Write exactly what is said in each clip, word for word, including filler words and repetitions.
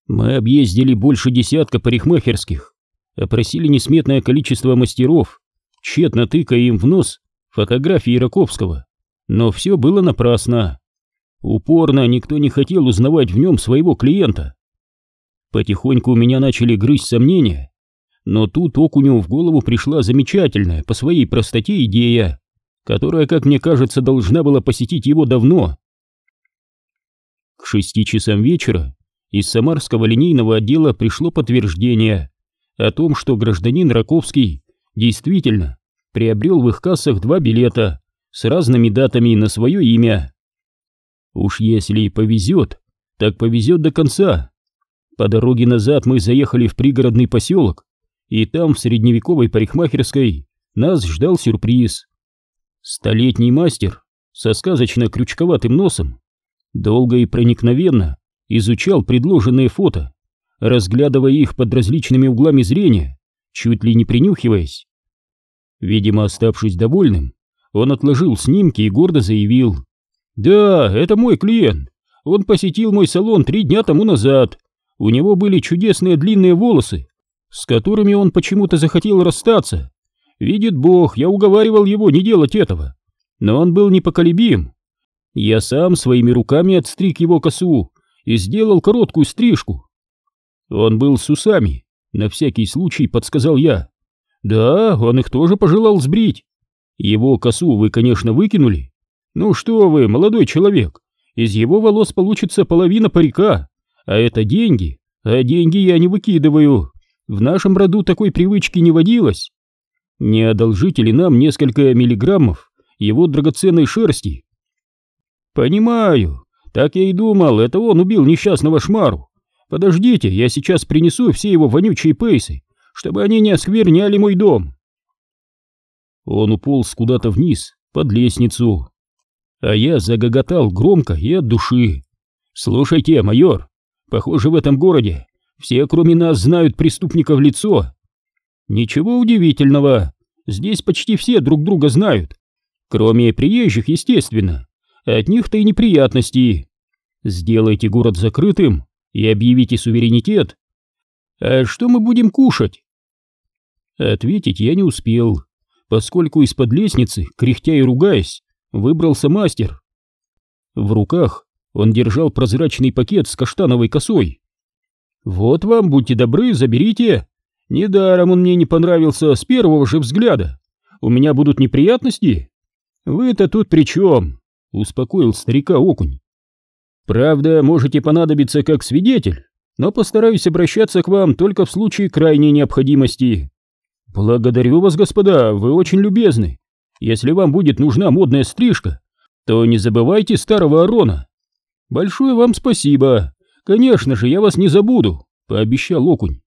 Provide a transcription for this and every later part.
Мы объездили больше десятка парикмахерских, опросили несметное количество мастеров, тщетно тыкая им в нос фотографии Раковского, но все было напрасно. Упорно никто не хотел узнавать в нем своего клиента. Потихоньку у меня начали грызть сомнения, но тут Окуню в голову пришла замечательная по своей простоте идея, которая, как мне кажется, должна была посетить его давно. К шести часам вечера из Самарского линейного отдела пришло подтверждение о том, что гражданин Раковский действительно приобрел в их кассах два билета с разными датами на свое имя. Уж если повезет, так повезет до конца. По дороге назад мы заехали в пригородный поселок, и там, в средневековой парикмахерской, нас ждал сюрприз. Столетний мастер со сказочно-крючковатым носом долго и проникновенно изучал предложенные фото, разглядывая их под различными углами зрения, чуть ли не принюхиваясь. Видимо, оставшись довольным, он отложил снимки и гордо заявил: «Да, это мой клиент. Он посетил мой салон три дня тому назад. У него были чудесные длинные волосы, с которыми он почему-то захотел расстаться. Видит Бог, я уговаривал его не делать этого, но он был непоколебим. Я сам своими руками отстриг его косу и сделал короткую стрижку». «Он был с усами», — на всякий случай подсказал я. «Да, он их тоже пожелал сбрить. Его косу вы, конечно, выкинули. Ну что вы, молодой человек, из его волос получится половина парика, а это деньги, а деньги я не выкидываю. В нашем роду такой привычки не водилось. Не одолжите ли нам несколько миллиграммов его драгоценной шерсти?» «Понимаю, так я и думал, это он убил несчастного Шмару. Подождите, я сейчас принесу все его вонючие пейсы, чтобы они не оскверняли мой дом». Он уполз куда-то вниз, под лестницу, а я загоготал громко и от души. «Слушайте, майор, похоже, в этом городе все, кроме нас, знают преступника в лицо. Ничего удивительного, здесь почти все друг друга знают, кроме приезжих, естественно. От них-то и неприятности. Сделайте город закрытым и объявите суверенитет. А что мы будем кушать?» Ответить я не успел, поскольку из-под лестницы, кряхтя и ругаясь, выбрался мастер. В руках он держал прозрачный пакет с каштановой косой. «Вот вам, будьте добры, заберите. Недаром он мне не понравился с первого же взгляда. У меня будут неприятности. Вы-то тут при чем?» — успокоил старика Окунь. «Правда, можете понадобиться как свидетель, но постараюсь обращаться к вам только в случае крайней необходимости». «Благодарю вас, господа, вы очень любезны. Если вам будет нужна модная стрижка, то не забывайте старого Арона». «Большое вам спасибо. Конечно же, я вас не забуду», — пообещал Окунь.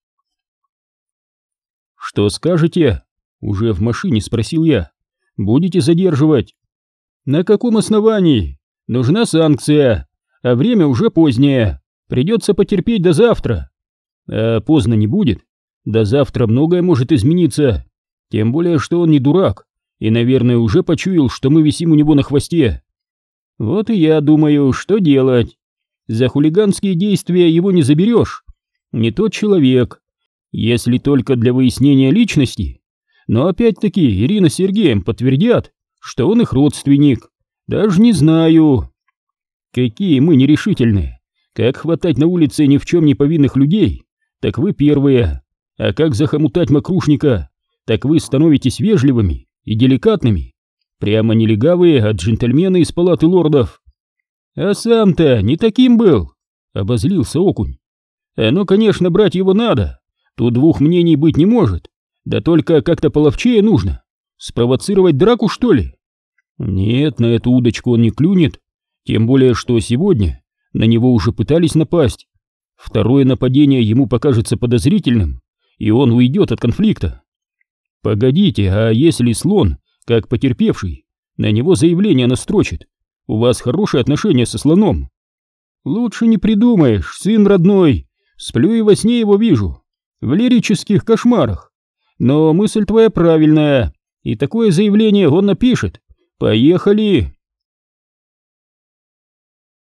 «Что скажете?» — уже в машине спросил я. «Будете задерживать?» «На каком основании? Нужна санкция, а время уже позднее. Придется потерпеть до завтра». «А поздно не будет. До завтра многое может измениться. Тем более, что он не дурак и, наверное, уже почуял, что мы висим у него на хвосте. Вот и я думаю, что делать. За хулиганские действия его не заберешь. Не тот человек, если только для выяснения личности. Но опять-таки Ирина с Сергеем подтвердят, что он их родственник. Даже не знаю. Какие мы нерешительные. Как хватать на улице ни в чем не повинных людей, так вы первые. А как захомутать мокрушника, так вы становитесь вежливыми и деликатными. Прямо не легавые, а джентльмены из палаты лордов. А сам-то не таким был, обозлился Окунь. А ну, конечно, брать его надо. Тут двух мнений быть не может. Да только как-то половчее нужно. Спровоцировать драку, что ли? Нет, на эту удочку он не клюнет. Тем более, что сегодня на него уже пытались напасть. Второе нападение ему покажется подозрительным, и он уйдет от конфликта. Погодите, а если слон, как потерпевший, на него заявление настрочит? У вас хорошие отношения со слоном? Лучше не придумаешь, сын родной. Сплю и во сне его вижу. В лирических кошмарах. Но мысль твоя правильная, и такое заявление он напишет. Поехали!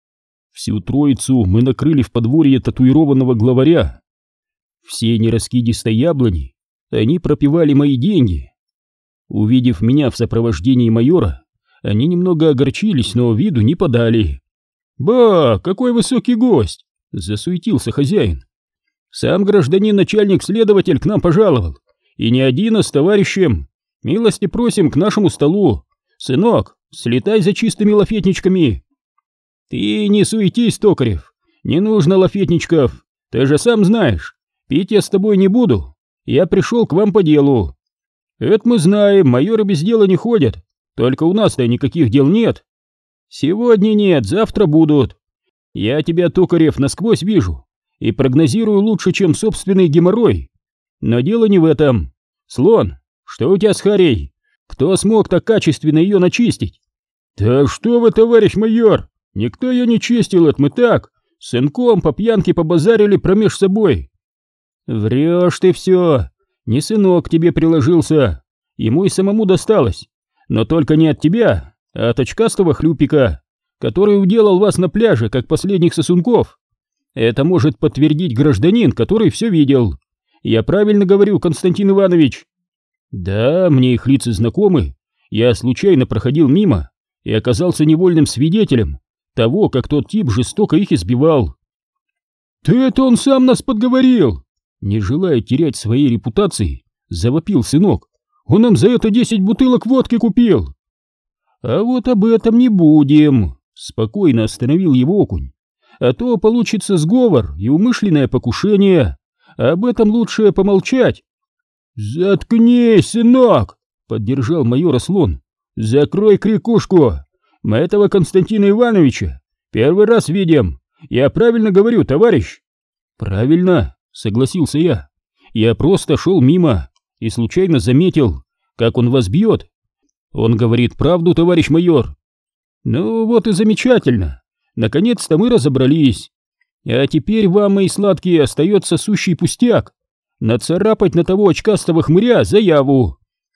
Всю троицу мы накрыли в подворье татуированного главаря. Все нераскидистой яблони, они пропивали мои деньги. Увидев меня в сопровождении майора, они немного огорчились, но виду не подали. «Ба, какой высокий гость!» — засуетился хозяин. «Сам гражданин-начальник-следователь к нам пожаловал, и не один, а с товарищем. Милости просим к нашему столу. Сынок, слетай за чистыми лафетничками». «Ты не суетись, Токарев, не нужно лафетничков, ты же сам знаешь, пить я с тобой не буду, я пришел к вам по делу». «Это мы знаем, майоры без дела не ходят, только у нас-то никаких дел нет». «Сегодня нет, завтра будут. Я тебя, Токарев, насквозь вижу и прогнозирую лучше, чем собственный геморрой. Но дело не в этом. Слон, что у тебя с Харей? Кто смог так качественно ее начистить?» «Да что вы, товарищ майор, никто ее не чистил, это мы так, с сынком по пьянке побазарили промеж собой». «Врешь ты все, не сынок к тебе приложился, ему и самому досталось, но только не от тебя, а от очкастого хлюпика, который уделал вас на пляже, как последних сосунков. Это может подтвердить гражданин, который все видел. Я правильно говорю, Константин Иванович?» «Да, мне их лица знакомы, я случайно проходил мимо и оказался невольным свидетелем того, как тот тип жестоко их избивал». «Да это он сам нас подговорил!» Не желая терять своей репутации, завопил сынок. «Он нам за это десять бутылок водки купил!» «А вот об этом не будем», — спокойно остановил его Окунь. «А то получится сговор и умышленное покушение, а об этом лучше помолчать». «Заткнись, сынок!» — поддержал майора Слон. «Закрой крикушку! Мы этого Константина Ивановича первый раз видим. Я правильно говорю, товарищ?» «Правильно», — согласился я. «Я просто шел мимо и случайно заметил, как он вас бьет. Он говорит правду, товарищ майор». «Ну вот и замечательно. Наконец-то мы разобрались. А теперь вам, мои сладкие, остается сущий пустяк — нацарапать на того очкастого хмыря заяву».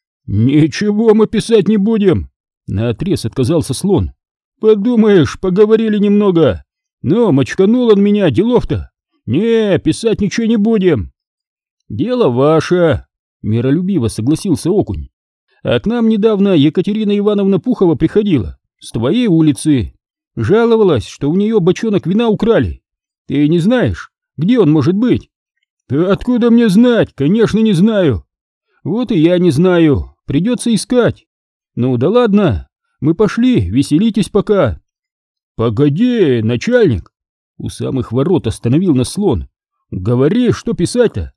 «Ничего мы писать не будем», — наотрез отказался Слон. «Подумаешь, поговорили немного, но мочканул он меня, делов-то. Не, писать ничего не будем». «Дело ваше», — миролюбиво согласился Окунь. «А к нам недавно Екатерина Ивановна Пухова приходила, с твоей улицы. Жаловалась, что у нее бочонок вина украли. Ты не знаешь, где он может быть?» «Откуда мне знать? Конечно, не знаю». «Вот и я не знаю, придется искать. Ну да ладно, мы пошли, веселитесь пока». «Погоди, начальник!» У самых ворот остановил нас Слон. «Говори, что писать-то?»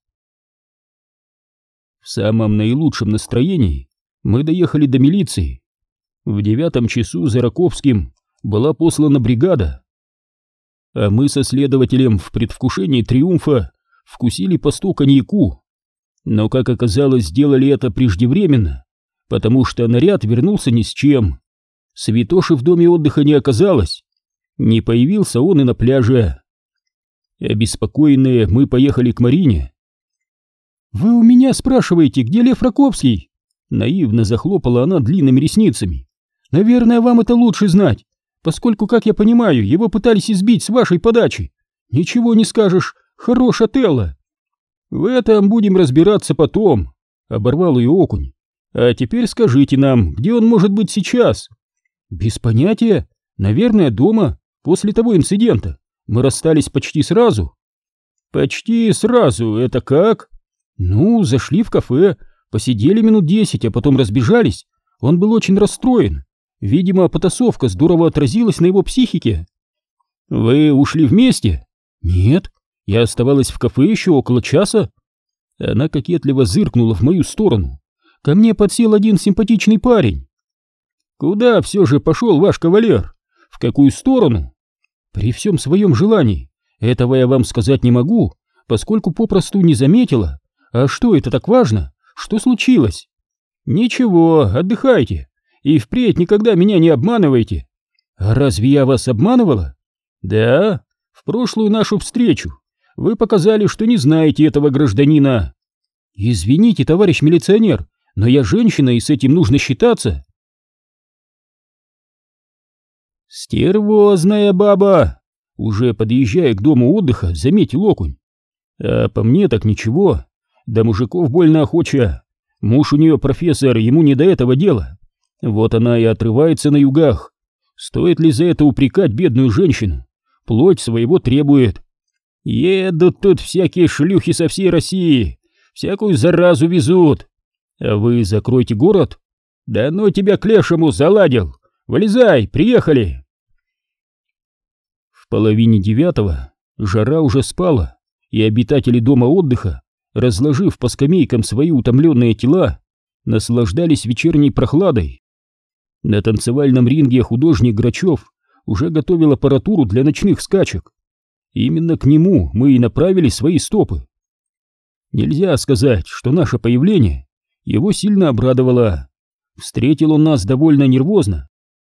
В самом наилучшем настроении мы доехали до милиции. В девятом часу за Раковским была послана бригада. А мы со следователем в предвкушении триумфа вкусили по сто коньяку. Но, как оказалось, сделали это преждевременно, потому что наряд вернулся ни с чем. Святоши в доме отдыха не оказалось. Не появился он и на пляже. Обеспокоенные, мы поехали к Марине. «Вы у меня спрашиваете, где Лев Раковский?» Наивно захлопала она длинными ресницами. «Наверное, вам это лучше знать, поскольку, как я понимаю, его пытались избить с вашей подачи. Ничего не скажешь, хорош Отелло». «В этом будем разбираться потом», — оборвал ее Окунь. «А теперь скажите нам, где он может быть сейчас?» «Без понятия. Наверное, дома, после того инцидента. Мы расстались почти сразу». «Почти сразу? Это как?» «Ну, зашли в кафе, посидели минут десять, а потом разбежались. Он был очень расстроен. Видимо, потасовка здорово отразилась на его психике». «Вы ушли вместе?» «Нет, я оставалась в кафе еще около часа». Она кокетливо зыркнула в мою сторону. «Ко мне подсел один симпатичный парень». «Куда все же пошел ваш кавалер? В какую сторону?» «При всем своем желании, этого я вам сказать не могу, поскольку попросту не заметила. А что это так важно? Что случилось?» «Ничего, отдыхайте, и впредь никогда меня не обманывайте». «А разве я вас обманывала?» «Да, в прошлую нашу встречу вы показали, что не знаете этого гражданина». «Извините, товарищ милиционер, но я женщина, и с этим нужно считаться». «Стервозная баба! Уже подъезжая к дому отдыха, заметил Окунь. А по мне так ничего, да мужиков больно охоча. Муж у нее профессор, ему не до этого дела. Вот она и отрывается на югах. Стоит ли за это упрекать бедную женщину? Плоть своего требует. Едут тут всякие шлюхи со всей России, всякую заразу везут. А вы закройте город? Да ну тебя к лешему, заладил. Вылезай, приехали. В половине девятого жара уже спала, и обитатели дома отдыха, разложив по скамейкам свои утомленные тела, наслаждались вечерней прохладой. На танцевальном ринге художник Грачев уже готовил аппаратуру для ночных скачек. Именно к нему мы и направили свои стопы. Нельзя сказать, что наше появление его сильно обрадовало. Встретил он нас довольно нервозно.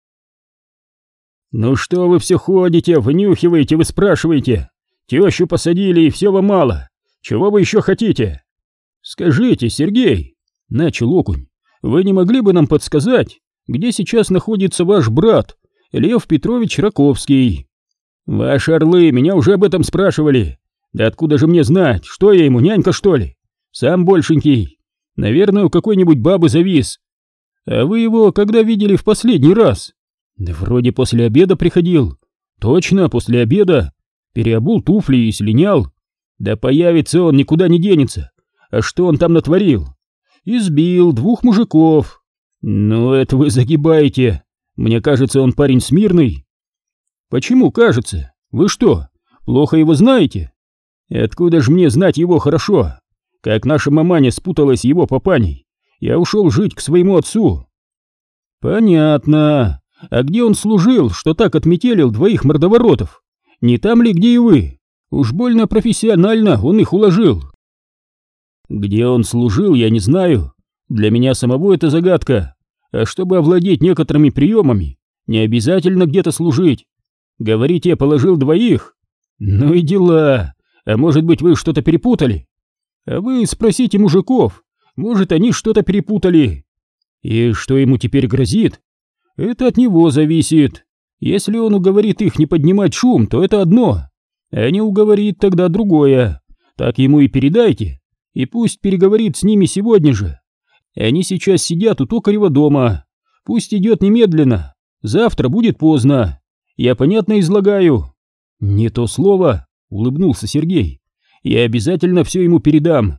«Ну что вы все ходите, вынюхиваете, вы спрашиваете? Тещу посадили, и все вам мало. Чего вы еще хотите?» «Скажите, Сергей», — начал Окунь, — «вы не могли бы нам подсказать, где сейчас находится ваш брат, Лев Петрович Раковский?» «Ваши орлы меня уже об этом спрашивали. Да откуда же мне знать, что я ему, нянька что ли? Сам большенький. Наверное, у какой-нибудь бабы завис. А вы его когда видели в последний раз?» «Да вроде после обеда приходил». «Точно, после обеда. Переобул туфли и слинял. Да появится он, никуда не денется. А что он там натворил? Избил двух мужиков». «Ну, это вы загибаете. Мне кажется, он парень смирный». «Почему кажется? Вы что, плохо его знаете?» «Откуда ж мне знать его хорошо? Как наша маманя спуталась с его папаней, я ушел жить к своему отцу». «Понятно. А где он служил, что так отметелил двоих мордоворотов? Не там ли, где и вы? Уж больно профессионально он их уложил». «Где он служил, я не знаю. Для меня самого это загадка. А чтобы овладеть некоторыми приемами, не обязательно где-то служить. Говорите, я положил двоих? Ну и дела. А может быть, вы что-то перепутали? А вы спросите мужиков, может, они что-то перепутали. И что ему теперь грозит? Это от него зависит. Если он уговорит их не поднимать шум, то это одно, а не уговорит, тогда другое. Так ему и передайте, и пусть переговорит с ними сегодня же. Они сейчас сидят у Токарева дома. Пусть идет немедленно, завтра будет поздно. Я понятно излагаю?» «Не то слово», — улыбнулся Сергей. «Я обязательно все ему передам».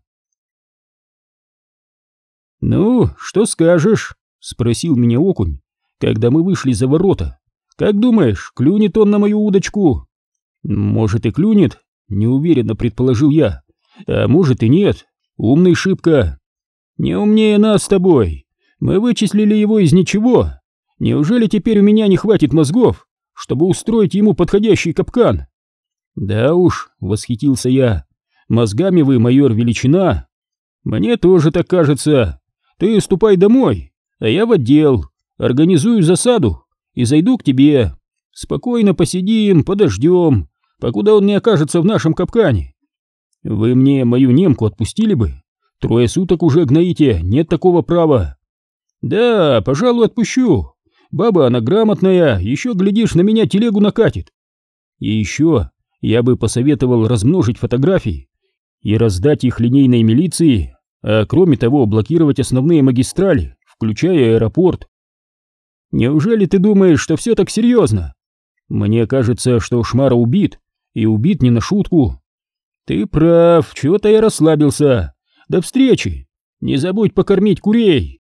«Ну, что скажешь?» — спросил меня Окунь, когда мы вышли за ворота. «Как думаешь, клюнет он на мою удочку?» «Может и клюнет», — неуверенно предположил я. «А может и нет, умный шибко». «Не умнее нас с тобой. Мы вычислили его из ничего. Неужели теперь у меня не хватит мозгов, чтобы устроить ему подходящий капкан?» «Да уж», — восхитился я, — «мозгами вы, майор, величина». «Мне тоже так кажется. Ты ступай домой, а я в отдел, организую засаду и зайду к тебе. Спокойно посидим, подождем, покуда он не окажется в нашем капкане. Вы мне мою немку отпустили бы? Трое суток уже гноите, нет такого права». «Да, пожалуй, отпущу. Баба она грамотная, еще, глядишь, на меня телегу накатит. И еще я бы посоветовал размножить фотографии и раздать их линейной милиции, а кроме того блокировать основные магистрали, включая аэропорт». «Неужели ты думаешь, что все так серьезно?» «Мне кажется, что Шмара убит, и убит не на шутку». «Ты прав, чего-то я расслабился. До встречи. Не забудь покормить курей».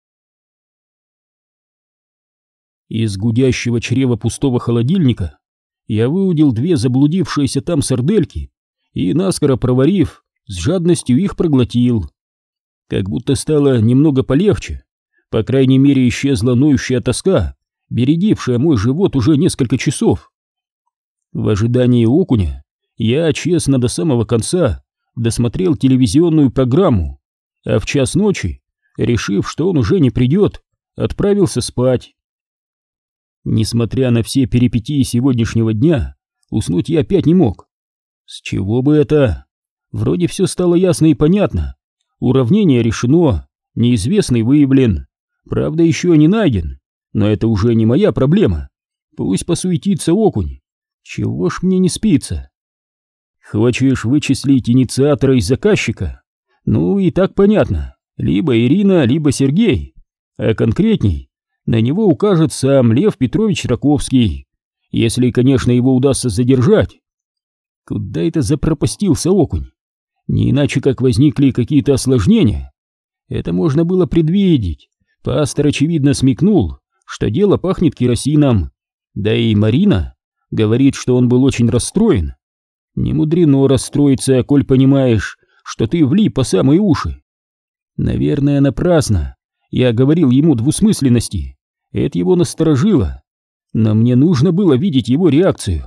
Из гудящего чрева пустого холодильника я выудил две заблудившиеся там сардельки и, наскоро проварив, с жадностью их проглотил. Как будто стало немного полегче, по крайней мере исчезла ноющая тоска, бередившая мой живот уже несколько часов. В ожидании Окуня я честно до самого конца досмотрел телевизионную программу, а в час ночи, решив, что он уже не придет, отправился спать. Несмотря на все перипетии сегодняшнего дня, уснуть я опять не мог. С чего бы это? Вроде все стало ясно и понятно. Уравнение решено, неизвестный выявлен, правда еще не найден, но это уже не моя проблема. Пусть посуетится Окунь. Чего ж мне не спится? Хочешь вычислить инициатора и заказчика? Ну и так понятно. Либо Ирина, либо Сергей. А конкретней, на него укажет сам Лев Петрович Раковский. Если, конечно, его удастся задержать. Куда это запропастился окунь? Не иначе, как возникли какие-то осложнения. Это можно было предвидеть. Пастор, очевидно, смекнул, что дело пахнет керосином. Да и Марина говорит, что он был очень расстроен. Не мудрено расстроиться, коль понимаешь, что ты влип по самые уши. Наверное, напрасно я говорил ему двусмысленности. Это его насторожило. Но мне нужно было видеть его реакцию.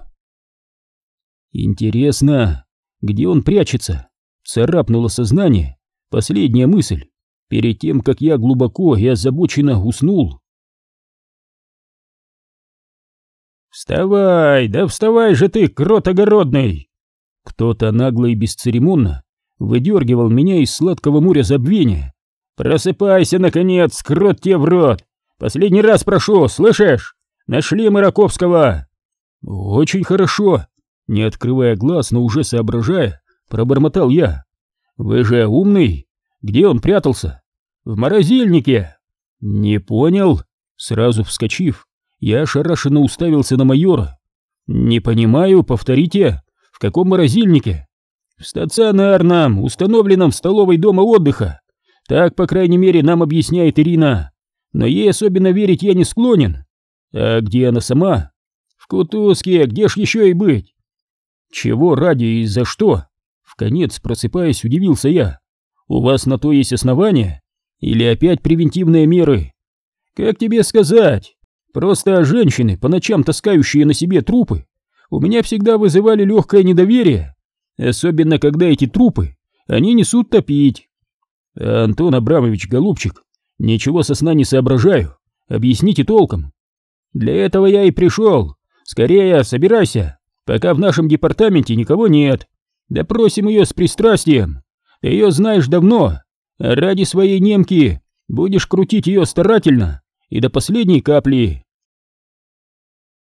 Интересно, где он прячется? Царапнуло сознание последняя мысль, перед тем, как я глубоко и озабоченно уснул. «Вставай, да вставай же ты, крот огородный!» Кто-то нагло и бесцеремонно выдергивал меня из сладкого моря забвения. «Просыпайся, наконец, крот тебе в рот! Последний раз прошу, слышишь? Нашли мы Раковского!» «Очень хорошо!» Не открывая глаз, но уже соображая, пробормотал я. «Вы же умный! Где он прятался?» «В морозильнике!» «Не понял!» Сразу вскочив, я ошарашенно уставился на майора. «Не понимаю, повторите, в каком морозильнике?» «В стационарном, установленном в столовой дома отдыха. Так, по крайней мере, нам объясняет Ирина. Но ей особенно верить я не склонен. А где она сама?» «В Кутузке, где ж еще и быть?» «Чего ради и за что?» Вконец, просыпаясь, удивился я. «У вас на то есть основания? Или опять превентивные меры?» «Как тебе сказать? Просто женщины, по ночам таскающие на себе трупы, у меня всегда вызывали легкое недоверие. Особенно, когда эти трупы они несут топить. Антон Абрамович, голубчик, ничего со сна не соображаю. Объясните толком». «Для этого я и пришел. Скорее, собирайся, пока в нашем департаменте никого нет. Допросим ее с пристрастием. Ты ее знаешь давно. Ради своей немки будешь крутить ее старательно и до последней капли».